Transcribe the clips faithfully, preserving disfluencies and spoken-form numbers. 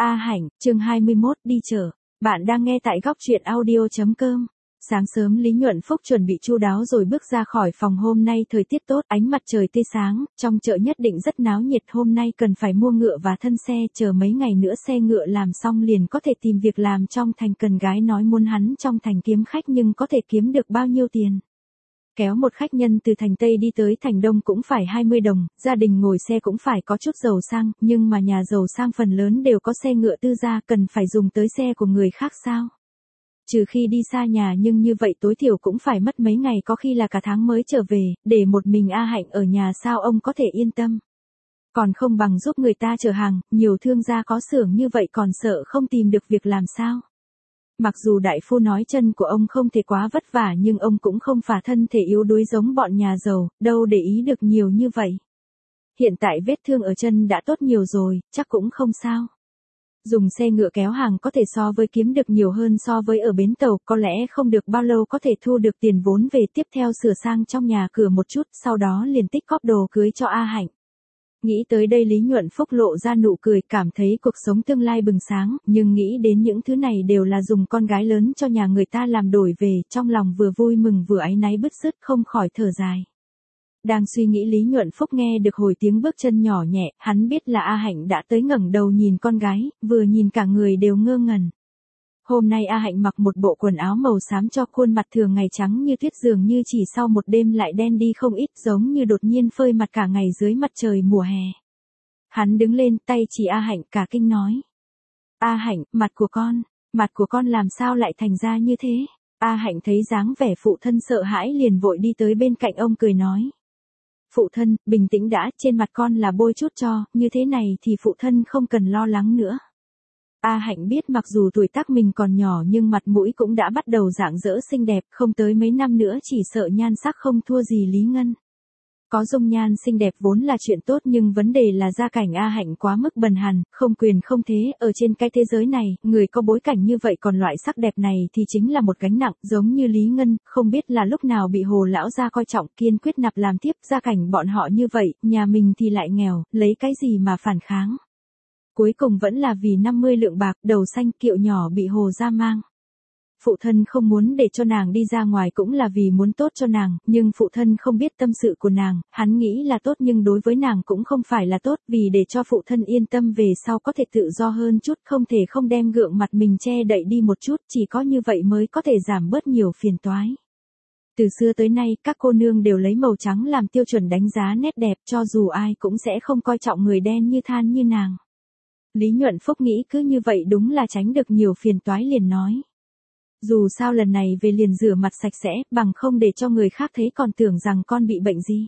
A Hạnh, chương hai mươi mốt, đi chợ. Bạn đang nghe tại góc truyện audio chấm com. Sáng sớm Lý Nhuận Phúc chuẩn bị chu đáo rồi bước ra khỏi phòng. Hôm nay thời tiết tốt, ánh mặt trời tươi sáng, trong chợ nhất định rất náo nhiệt. Hôm nay cần phải mua ngựa và thân xe, chờ mấy ngày nữa xe ngựa làm xong liền có thể tìm việc làm trong thành. Cần gái nói muốn hắn trong thành kiếm khách nhưng có thể kiếm được bao nhiêu tiền. Kéo một khách nhân từ thành Tây đi tới thành Đông cũng phải hai mươi đồng, gia đình ngồi xe cũng phải có chút giàu sang, nhưng mà nhà giàu sang phần lớn đều có xe ngựa tư gia, cần phải dùng tới xe của người khác sao? Trừ khi đi xa nhà, nhưng như vậy tối thiểu cũng phải mất mấy ngày, có khi là cả tháng mới trở về, để một mình A Hạnh ở nhà sao ông có thể yên tâm? Còn không bằng giúp người ta chở hàng, nhiều thương gia có xưởng như vậy còn sợ không tìm được việc làm sao? Mặc dù đại phu nói chân của ông không thể quá vất vả nhưng ông cũng không phải thân thể yếu đuối giống bọn nhà giàu, đâu để ý được nhiều như vậy. Hiện tại vết thương ở chân đã tốt nhiều rồi, chắc cũng không sao. Dùng xe ngựa kéo hàng có thể so với kiếm được nhiều hơn so với ở bến tàu, có lẽ không được bao lâu có thể thu được tiền vốn về. Tiếp theo sửa sang trong nhà cửa một chút, sau đó liền tích cóp đồ cưới cho A Hạnh. Nghĩ tới đây Lý Nhuận Phúc lộ ra nụ cười, cảm thấy cuộc sống tương lai bừng sáng, nhưng nghĩ đến những thứ này đều là dùng con gái lớn cho nhà người ta làm đổi về, trong lòng vừa vui mừng vừa áy náy bứt rứt, không khỏi thở dài. Đang suy nghĩ Lý Nhuận Phúc nghe được hồi tiếng bước chân nhỏ nhẹ, hắn biết là A Hạnh đã tới, ngẩng đầu nhìn con gái, vừa nhìn cả người đều ngơ ngẩn. Hôm nay A Hạnh mặc một bộ quần áo màu xám cho khuôn mặt thường ngày trắng như tuyết, dường như chỉ sau một đêm lại đen đi không ít, giống như đột nhiên phơi mặt cả ngày dưới mặt trời mùa hè. Hắn đứng lên, tay chỉ A Hạnh, cả kinh nói: A Hạnh, mặt của con, mặt của con làm sao lại thành ra như thế? A Hạnh thấy dáng vẻ phụ thân sợ hãi liền vội đi tới bên cạnh ông cười nói: Phụ thân, bình tĩnh đã, trên mặt con là bôi chút cho, như thế này thì phụ thân không cần lo lắng nữa. A Hạnh biết mặc dù tuổi tác mình còn nhỏ nhưng mặt mũi cũng đã bắt đầu rạng rỡ xinh đẹp, không tới mấy năm nữa chỉ sợ nhan sắc không thua gì Lý Ngân. Có dung nhan xinh đẹp vốn là chuyện tốt nhưng vấn đề là gia cảnh A Hạnh quá mức bần hàn, không quyền không thế, ở trên cái thế giới này, người có bối cảnh như vậy còn loại sắc đẹp này thì chính là một gánh nặng, giống như Lý Ngân, không biết là lúc nào bị Hồ lão gia coi trọng, kiên quyết nạp làm tiếp, gia cảnh bọn họ như vậy, nhà mình thì lại nghèo, lấy cái gì mà phản kháng. Cuối cùng vẫn là vì năm mươi lượng bạc, đầu xanh kiệu nhỏ bị Hồ gia mang. Phụ thân không muốn để cho nàng đi ra ngoài cũng là vì muốn tốt cho nàng, nhưng phụ thân không biết tâm sự của nàng, hắn nghĩ là tốt nhưng đối với nàng cũng không phải là tốt, vì để cho phụ thân yên tâm về sau có thể tự do hơn chút, không thể không đem gượng mặt mình che đậy đi một chút, chỉ có như vậy mới có thể giảm bớt nhiều phiền toái. Từ xưa tới nay, các cô nương đều lấy màu trắng làm tiêu chuẩn đánh giá nét đẹp, cho dù ai cũng sẽ không coi trọng người đen như than như nàng. Lý Nhuận Phúc nghĩ cứ như vậy đúng là tránh được nhiều phiền toái, liền nói: Dù sao lần này về liền rửa mặt sạch sẽ, bằng không để cho người khác thấy còn tưởng rằng con bị bệnh gì.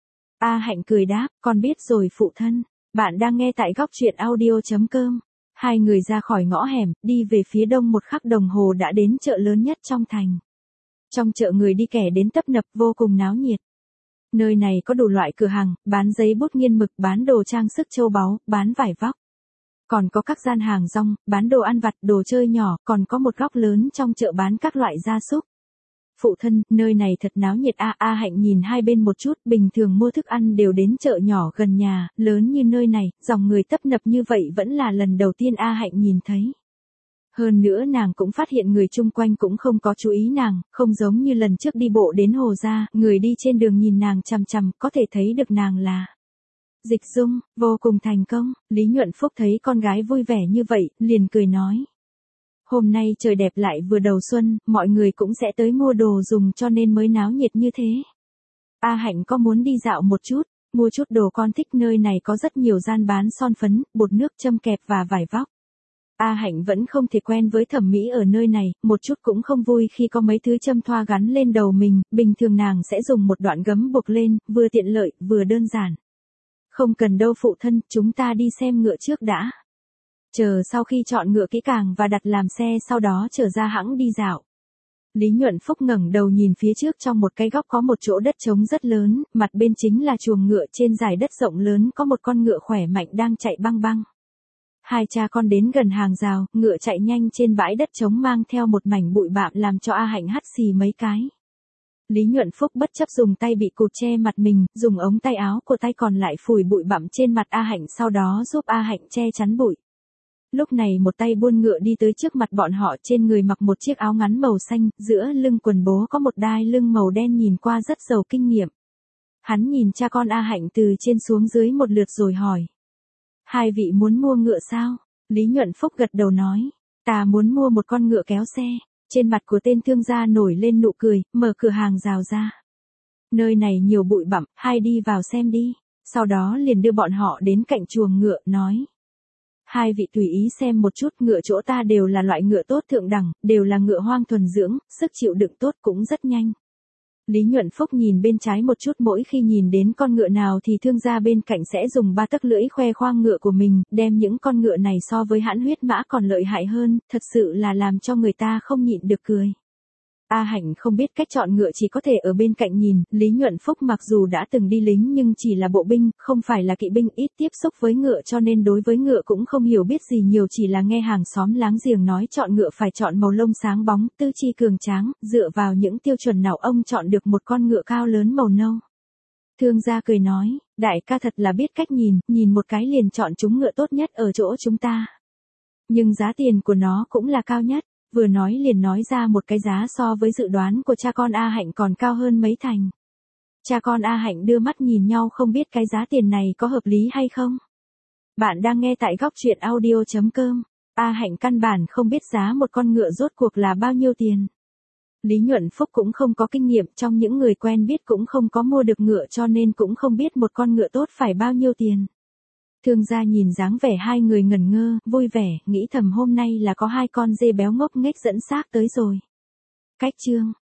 A Hạnh cười đáp: Con biết rồi phụ thân. Bạn đang nghe tại góc truyện audio chấm com. Hai người ra khỏi ngõ hẻm, đi về phía đông, một khắc đồng hồ đã đến chợ lớn nhất trong thành. Trong chợ người đi kẻ đến tấp nập, vô cùng náo nhiệt. Nơi này có đủ loại cửa hàng, bán giấy bút nghiên mực, bán đồ trang sức châu báu, bán vải vóc. Còn có các gian hàng rong, bán đồ ăn vặt, đồ chơi nhỏ, còn có một góc lớn trong chợ bán các loại gia súc. Phụ thân, nơi này thật náo nhiệt a. A Hạnh nhìn hai bên một chút, bình thường mua thức ăn đều đến chợ nhỏ gần nhà, lớn như nơi này, dòng người tấp nập như vậy vẫn là lần đầu tiên A Hạnh nhìn thấy. Hơn nữa nàng cũng phát hiện người chung quanh cũng không có chú ý nàng, không giống như lần trước đi bộ đến Hồ gia, người đi trên đường nhìn nàng chằm chằm, có thể thấy được nàng là Dịch Dung, vô cùng thành công. Lý Nhuận Phúc thấy con gái vui vẻ như vậy, liền cười nói: Hôm nay trời đẹp lại vừa đầu xuân, mọi người cũng sẽ tới mua đồ dùng cho nên mới náo nhiệt như thế. A Hạnh có muốn đi dạo một chút, mua chút đồ con thích, nơi này có rất nhiều gian bán son phấn, bột nước, châm kẹp và vải vóc. A Hạnh vẫn không thể quen với thẩm mỹ ở nơi này, một chút cũng không vui khi có mấy thứ châm thoa gắn lên đầu mình, bình thường nàng sẽ dùng một đoạn gấm buộc lên, vừa tiện lợi, vừa đơn giản. Không cần đâu phụ thân, chúng ta đi xem ngựa trước đã. Chờ sau khi chọn ngựa kỹ càng và đặt làm xe sau đó trở ra hãng đi dạo. Lý Nhuận Phúc ngẩng đầu nhìn phía trước, trong một cái góc có một chỗ đất trống rất lớn, mặt bên chính là chuồng ngựa, trên dải đất rộng lớn có một con ngựa khỏe mạnh đang chạy băng băng. Hai cha con đến gần hàng rào, ngựa chạy nhanh trên bãi đất trống mang theo một mảnh bụi bặm làm cho A Hạnh hắt xì mấy cái. Lý Nhuận Phúc bất chấp dùng tay bị cụt che mặt mình, dùng ống tay áo của tay còn lại phủi bụi bặm trên mặt A Hạnh, sau đó giúp A Hạnh che chắn bụi. Lúc này một tay buôn ngựa đi tới trước mặt bọn họ, trên người mặc một chiếc áo ngắn màu xanh, giữa lưng quần bố có một đai lưng màu đen, nhìn qua rất giàu kinh nghiệm. Hắn nhìn cha con A Hạnh từ trên xuống dưới một lượt rồi hỏi. Hai vị muốn mua ngựa sao? Lý Nhuận Phúc gật đầu nói. Ta muốn mua một con ngựa kéo xe. Trên mặt của tên thương gia nổi lên nụ cười, mở cửa hàng rào ra. Nơi này nhiều bụi bặm, hai đi vào xem đi. Sau đó liền đưa bọn họ đến cạnh chuồng ngựa, nói. Hai vị tùy ý xem một chút, ngựa chỗ ta đều là loại ngựa tốt thượng đẳng, đều là ngựa hoang thuần dưỡng, sức chịu đựng tốt cũng rất nhanh. Lý Nhuận Phúc nhìn bên trái một chút, mỗi khi nhìn đến con ngựa nào thì thương gia bên cạnh sẽ dùng ba tấc lưỡi khoe khoang ngựa của mình, đem những con ngựa này so với hãn huyết mã còn lợi hại hơn, thật sự là làm cho người ta không nhịn được cười. A Hạnh không biết cách chọn ngựa, chỉ có thể ở bên cạnh nhìn. Lý Nhuận Phúc mặc dù đã từng đi lính nhưng chỉ là bộ binh, không phải là kỵ binh, ít tiếp xúc với ngựa cho nên đối với ngựa cũng không hiểu biết gì nhiều, chỉ là nghe hàng xóm láng giềng nói chọn ngựa phải chọn màu lông sáng bóng, tư chi cường tráng, dựa vào những tiêu chuẩn nào ông chọn được một con ngựa cao lớn màu nâu. Thương gia cười nói, đại ca thật là biết cách nhìn, nhìn một cái liền chọn chúng ngựa tốt nhất ở chỗ chúng ta. Nhưng giá tiền của nó cũng là cao nhất. Vừa nói liền nói ra một cái giá so với dự đoán của cha con A Hạnh còn cao hơn mấy thành. Cha con A Hạnh đưa mắt nhìn nhau, không biết cái giá tiền này có hợp lý hay không. Bạn đang nghe tại góc truyện audio chấm com. A Hạnh căn bản không biết giá một con ngựa rốt cuộc là bao nhiêu tiền. Lý Nhuận Phúc cũng không có kinh nghiệm, trong những người quen biết cũng không có mua được ngựa cho nên cũng không biết một con ngựa tốt phải bao nhiêu tiền. Thương gia nhìn dáng vẻ hai người ngẩn ngơ, vui vẻ, nghĩ thầm hôm nay là có hai con dê béo ngốc nghếch dẫn xác tới rồi. Cách chương